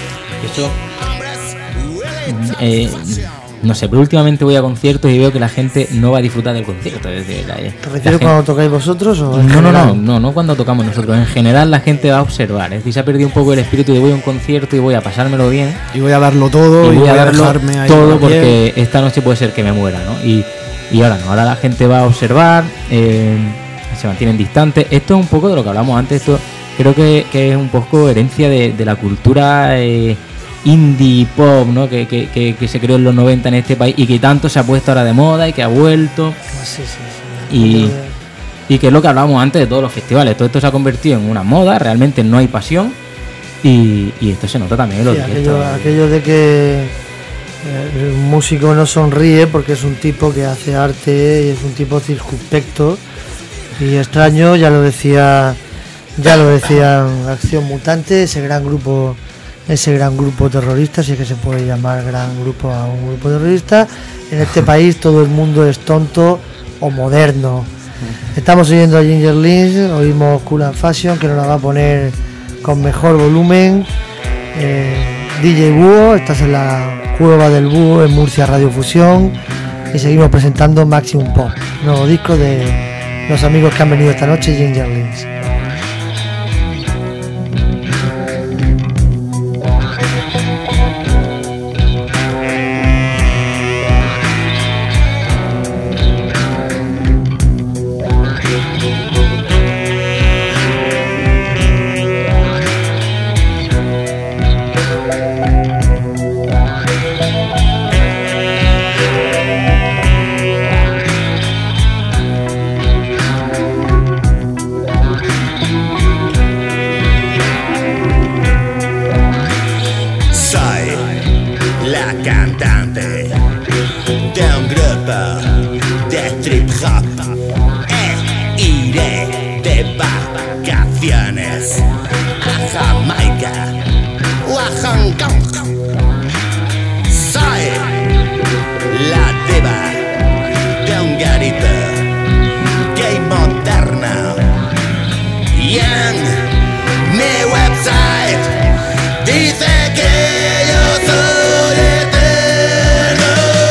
Eso no sé, pero últimamente voy a conciertos y veo que la gente no va a disfrutar del concierto. Es decir, ¿Te refieres cuando tocáis vosotros o en general? No cuando tocamos nosotros. En general la gente va a observar. Es decir, se ha perdido un poco el espíritu de voy a un concierto y voy a pasármelo bien. Y voy a darlo todo y voy a darlo dejarme ahí todo porque esta noche puede ser que me muera, ¿no? Y ahora no, ahora la gente va a observar, se mantienen distantes. Esto es un poco de lo que hablamos antes. Esto creo que es un poco herencia de la cultura indie pop, ¿no? Que se creó en los 90 en este país y que tanto se ha puesto ahora de moda y que ha vuelto. Sí. Y que es lo que hablábamos antes de todos los festivales. Todo esto se ha convertido en una moda, realmente no hay pasión y esto se nota también en los directos. Aquello de que el músico no sonríe porque es un tipo que hace arte y es un tipo circunspecto y extraño, ya lo decían Acción Mutante, ese gran grupo terrorista, si es que se puede llamar gran grupo a un grupo terrorista. En este país todo el mundo es tonto o moderno. Estamos oyendo a Ginger Lynch, oímos Cool and Fashion, que nos la va a poner con mejor volumen. DJ Búho, estás en la Cueva del Búho en Murcia Radio Fusión y seguimos presentando Maximum Pop, nuevo disco de los amigos que han venido esta noche, Ginger Lynch. África o a Hong Kong. Soy la diva de un garito gay moderno. Y en mi website dice que yo soy eterno.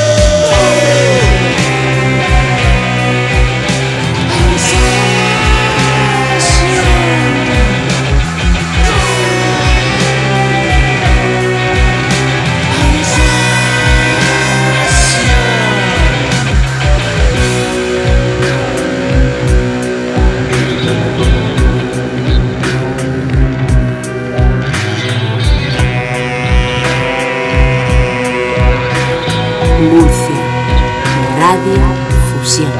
Murcia, Radio Fusión.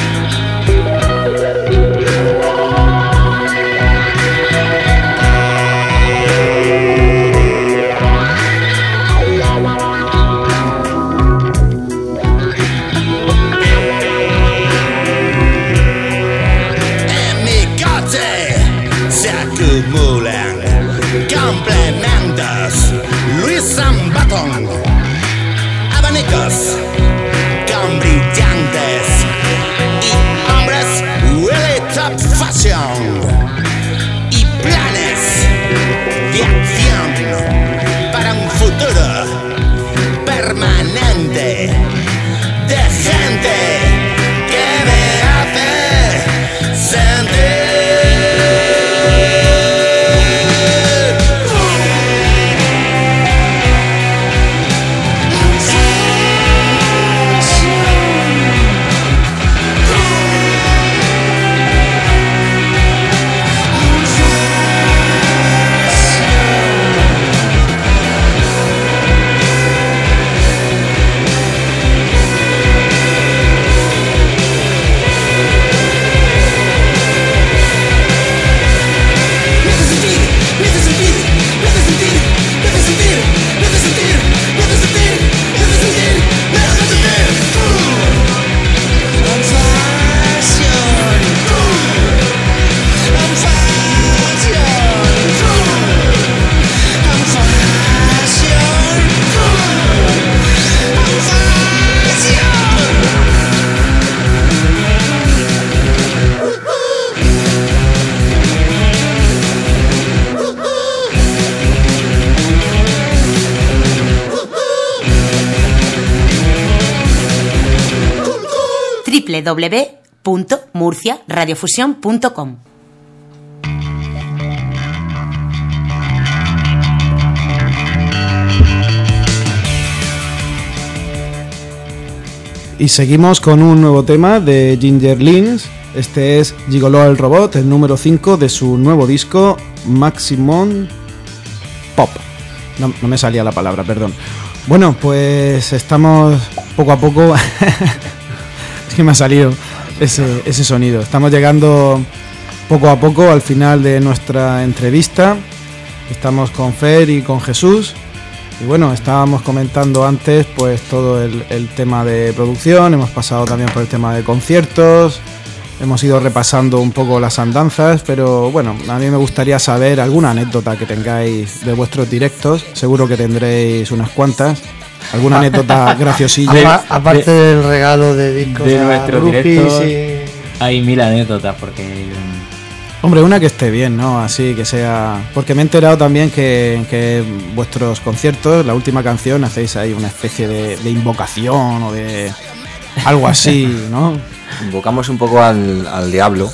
En mi coche se acumulan complementos Louis Vuitton, abanicos con brillantes y hombres really top fashion y planes de acción para un futuro permanente de gente que me hace sentir. www.murciaradiofusión.com. Y seguimos con un nuevo tema de Ginger Lynch. Este es Gigolo el Robot, el número 5 de su nuevo disco Maximum Pop. No me salía la palabra, perdón. Bueno, pues estamos poco a poco... Es que me ha salido ese sonido. Estamos llegando poco a poco al final de nuestra entrevista. Estamos con Fer y con Jesús. Y bueno, estábamos comentando antes pues todo el tema de producción. Hemos pasado también por el tema de conciertos. Hemos ido repasando un poco las andanzas. Pero bueno, a mí me gustaría saber alguna anécdota que tengáis de vuestros directos. Seguro que tendréis unas cuantas. ¿Alguna anécdota graciosilla? Aparte del regalo de discos de a nuestros groupies directos, y... hay 1000 anécdotas porque... Hombre, una que esté bien, ¿no? Así que sea... Porque me he enterado también que vuestros conciertos, la última canción, hacéis ahí una especie de invocación o de algo así, ¿no? Invocamos un poco al diablo.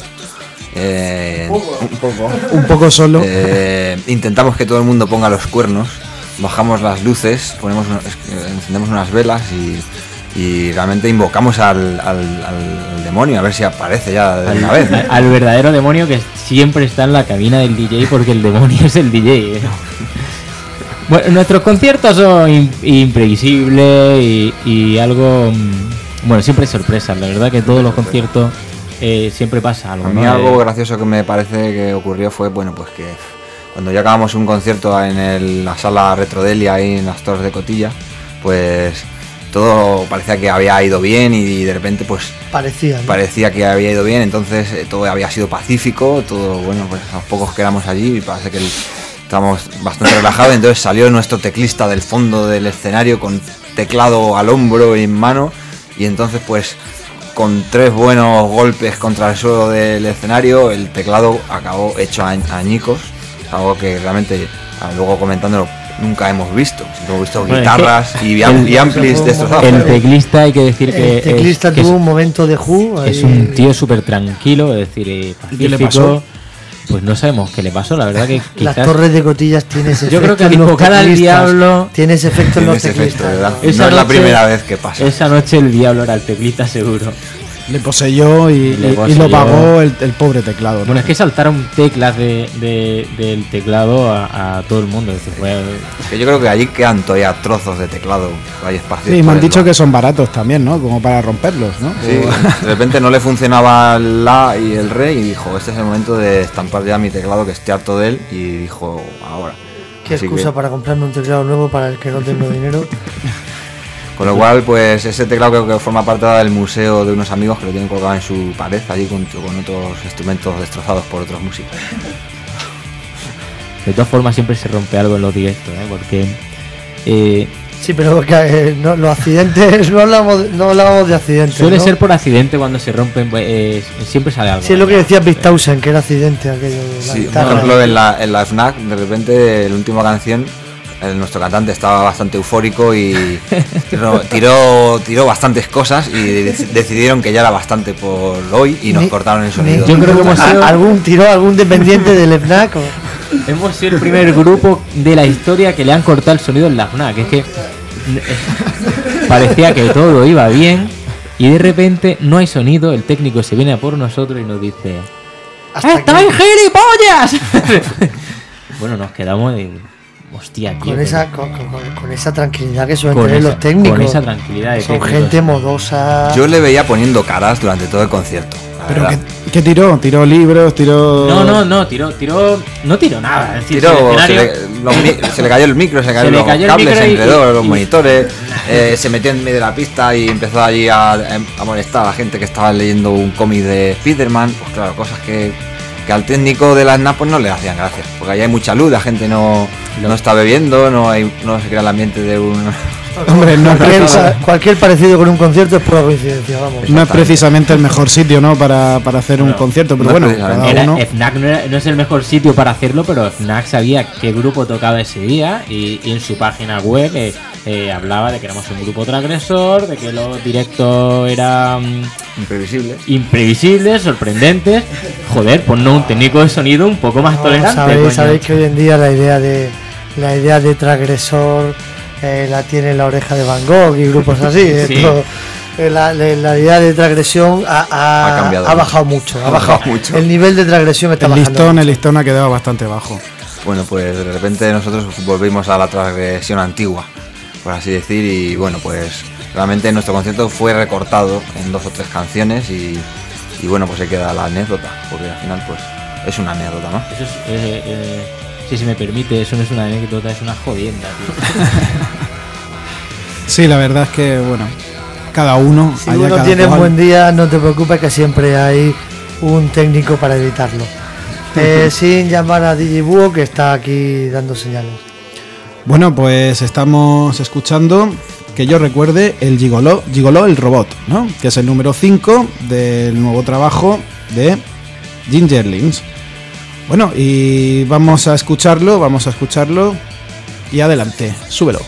Un poco solo. Intentamos que todo el mundo ponga los cuernos. Bajamos las luces, encendemos unas velas y realmente invocamos al demonio a ver si aparece ya de una vez. Al verdadero demonio que siempre está en la cabina del DJ, porque el demonio es el DJ, ¿eh? Bueno, nuestros conciertos son imprevisibles y algo... Bueno, siempre hay sorpresas. La verdad que todos los conciertos siempre pasa algo. A mí algo gracioso que me parece que ocurrió fue, bueno, pues que cuando ya acabamos un concierto en la sala Retrodelia ahí en las Torres de Cotilla, pues todo parecía que había ido bien y de repente pues parecía que había ido bien, entonces todo había sido pacífico, todo, bueno, pues a los pocos que éramos allí y parece que Estábamos bastante relajados, entonces salió nuestro teclista del fondo del escenario con teclado al hombro y en mano, y entonces pues con 3 buenos golpes contra el suelo del escenario el teclado acabó hecho añicos, algo que realmente luego comentándolo nunca hemos visto. Hemos visto guitarras y amplis destrozados. El teclista, hay que decir que el teclista tuvo un momento de es un tío súper tranquilo, es decir, pacífico. ¿Qué le pasó? Pues no sabemos qué le pasó, la verdad que quizás... Las torres de cotillas tiene ese efecto. Yo creo que al invocar al diablo... Tiene ese efecto en los teclistas. ¿Verdad? No es la primera vez que pasa. Esa noche el diablo era el teclista seguro. Le poseyó y lo pagó el pobre teclado, ¿no? Bueno, es que saltaron teclas del teclado a todo el mundo. Es decir, que yo creo que allí quedan todavía trozos de teclado. Hay espacios. Sí, me han dicho que son baratos también, ¿no? Como para romperlos, ¿no? Sí, de repente no le funcionaba el La y el Re y dijo, este es el momento de estampar ya mi teclado, que estoy harto de él, y dijo, ahora. Qué excusa para comprarme un teclado nuevo para el que no tengo dinero. Con lo cual, pues ese teclado creo que forma parte del museo de unos amigos que lo tienen colgado en su pared, allí con otros instrumentos destrozados por otros músicos. De todas formas, siempre se rompe algo en los directos, ¿eh? Porque... sí, pero los accidentes, no hablamos de accidentes. Suele ¿no? ser por accidente cuando se rompen, siempre sale algo. Sí, es lo que decía Bistausen, que era accidente aquello de la Sí, guitarra. por ejemplo, en la FNAC, de repente, la última canción, nuestro cantante estaba bastante eufórico y tiró bastantes cosas y decidieron que ya era bastante por hoy y nos cortaron el sonido. Yo creo que hemos sido... ¿Algún dependiente del FNAC? Hemos sido el primer grupo de la historia que le han cortado el sonido en la FNAC. Es que parecía que todo iba bien y de repente no hay sonido, el técnico se viene a por nosotros y nos dice: ¡estáis gilipollas! Bueno, nos quedamos de... Hostia, tío, con esa tranquilidad que suelen tener los técnicos. Con esa tranquilidad de Son técnicos. gente modosa. Yo le veía poniendo caras durante todo el concierto. ¿Pero qué tiró? ¿Tiró libros? ¿Tiró...? No tiró nada. Es decir, se le cayó el micro, se le cayeron los cables, se enredó los monitores, se metió en medio de la pista y empezó allí a molestar a la gente que estaba leyendo un cómic de Spiderman. Pues claro, cosas que al técnico de las NAP pues no le hacían gracia, porque allá hay mucha luz, la gente no está bebiendo, no se crea el ambiente de un... Hombre, cualquier parecido con un concierto es pura coincidencia, vamos. No es precisamente el mejor sitio, ¿no? para hacer un concierto, pero bueno, cada uno... FNAC no es el mejor sitio para hacerlo, pero FNAC sabía qué grupo tocaba ese día y en su página web hablaba de que éramos un grupo transgresor, de que los directos eran imprevisibles, sorprendentes. Joder, ponnos un técnico de sonido un poco más tolerante. Sabéis que hoy en día la idea de transgresor la tiene la Oreja de Van Gogh y grupos así. Sí. La idea de transgresión ha bajado mucho. Ha bajado mucho. El nivel de transgresión está bajando. El listón ha quedado bastante bajo. Bueno, pues de repente nosotros volvimos a la transgresión antigua, por así decir, y bueno, pues realmente nuestro concierto fue recortado en 2 o 3 canciones y bueno, pues se queda la anécdota, porque al final pues es una anécdota, ¿no? Eso es, si me permite, eso no es una anécdota, es una jodienda, tío. Sí, la verdad es que, bueno, cada uno... Si uno tiene un buen día, no te preocupes que siempre hay un técnico para evitarlo. Sin llamar a DJ Búho, que está aquí dando señales. Bueno, pues estamos escuchando, que yo recuerde, el Gigoló el Robot, ¿no? Que es el número 5 del nuevo trabajo de Gingerlings. Bueno, y vamos a escucharlo y adelante, súbelo.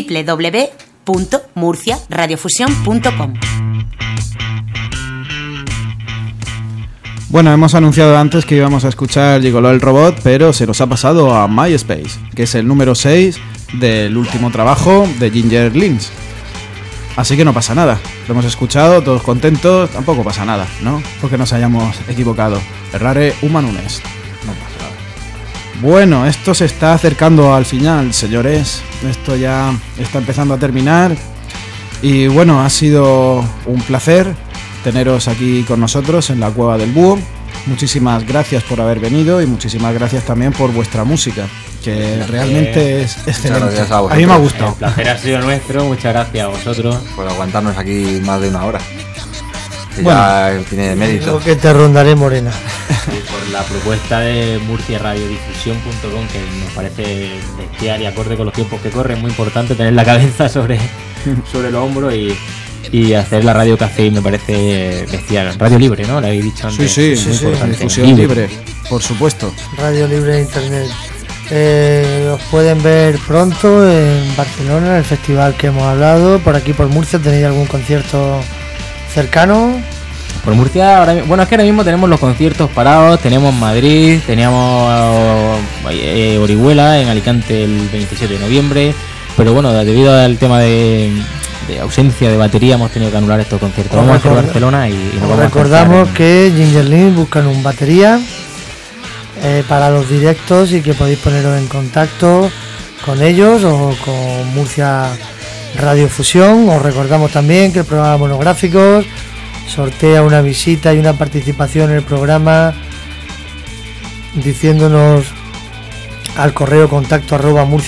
www.murciaradiofusión.com. Bueno, hemos anunciado antes que íbamos a escuchar Gigoló el Robot, pero se nos ha pasado a MySpace, que es el número 6 del último trabajo de Ginger Lynch. Así que no pasa nada, lo hemos escuchado, todos contentos, tampoco pasa nada, ¿no? Porque nos hayamos equivocado. Errare humanum est. No pasa nada. Bueno, esto se está acercando al final, señores. Esto ya está empezando a terminar. Y bueno, ha sido un placer teneros aquí con nosotros en la Cueva del Búho. Muchísimas gracias por haber venido y muchísimas gracias también por vuestra música, que realmente es excelente. A mí me ha gustado. El placer ha sido nuestro, muchas gracias a vosotros por aguantarnos aquí más de una hora. Bueno, ya tiene mérito. Creo que te rondaré morena. Y por la propuesta de murciaradiodifusión.com, que nos parece bestial y acorde con los tiempos que corren. Muy importante tener la cabeza sobre los hombros y hacer la radio que hacéis me parece bestial. Radio libre, ¿no? Lo habéis dicho antes. Sí, difusión libre, por supuesto. Radio libre de internet. Os pueden ver pronto en Barcelona, en el festival que hemos hablado. Por aquí, por Murcia, ¿tenéis algún concierto cercano? Por Murcia, bueno, es que ahora mismo tenemos los conciertos parados. Tenemos Madrid, teníamos Orihuela en Alicante el 27 de noviembre. Pero bueno, debido al tema de ausencia de batería hemos tenido que anular estos conciertos. Vamos a hacer Barcelona y nos vamos. Recordamos que Ginger Lynch buscan un batería para los directos y que podéis poneros en contacto con ellos o con Murcia Radiofusión. Os recordamos también que el programa Monográficos sortea una visita y una participación en el programa diciéndonos al correo contacto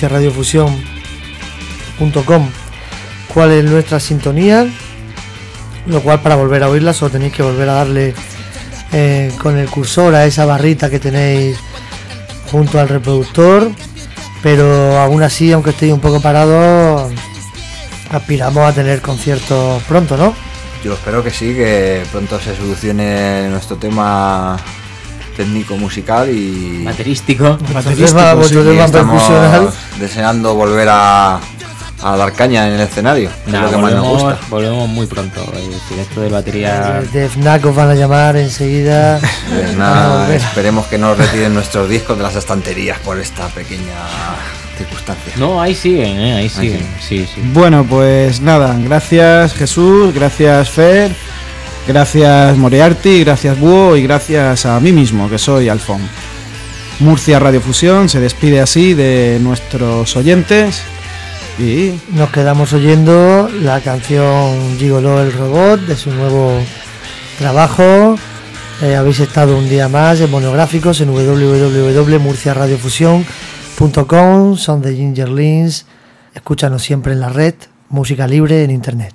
@murciaradiofusión.com cuál es nuestra sintonía, lo cual para volver a oírla solo tenéis que volver a darle con el cursor a esa barrita que tenéis junto al reproductor, pero aún así, aunque estéis un poco parados, aspiramos a tener conciertos pronto, ¿no? Yo espero que sí, que pronto se solucione nuestro tema técnico musical y baterístico. Vuestro tema percusional. Deseando volver a dar caña en el escenario, es lo que más nos gusta. Volvemos muy pronto. Esto de batería. De FNAC os van a llamar enseguida. Esperemos que no retiren nuestros discos de las estanterías por esta pequeña circunstancia. No, ahí siguen, ahí siguen. Sí. Bueno, pues nada, gracias Jesús, gracias Fer, gracias Moriarty, gracias Búho y gracias a mí mismo, que soy Alfón. Murcia Radiofusión se despide así de nuestros oyentes. Y nos quedamos oyendo la canción Gigoló el Robot de su nuevo trabajo. Habéis estado un día más en Monográficos en www.murciaradiofusión.com. Son de Ginger Lynch. Escúchanos siempre en la red, música libre en internet.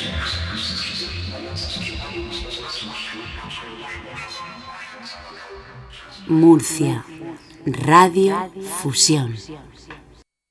Murcia, Radio Fusión.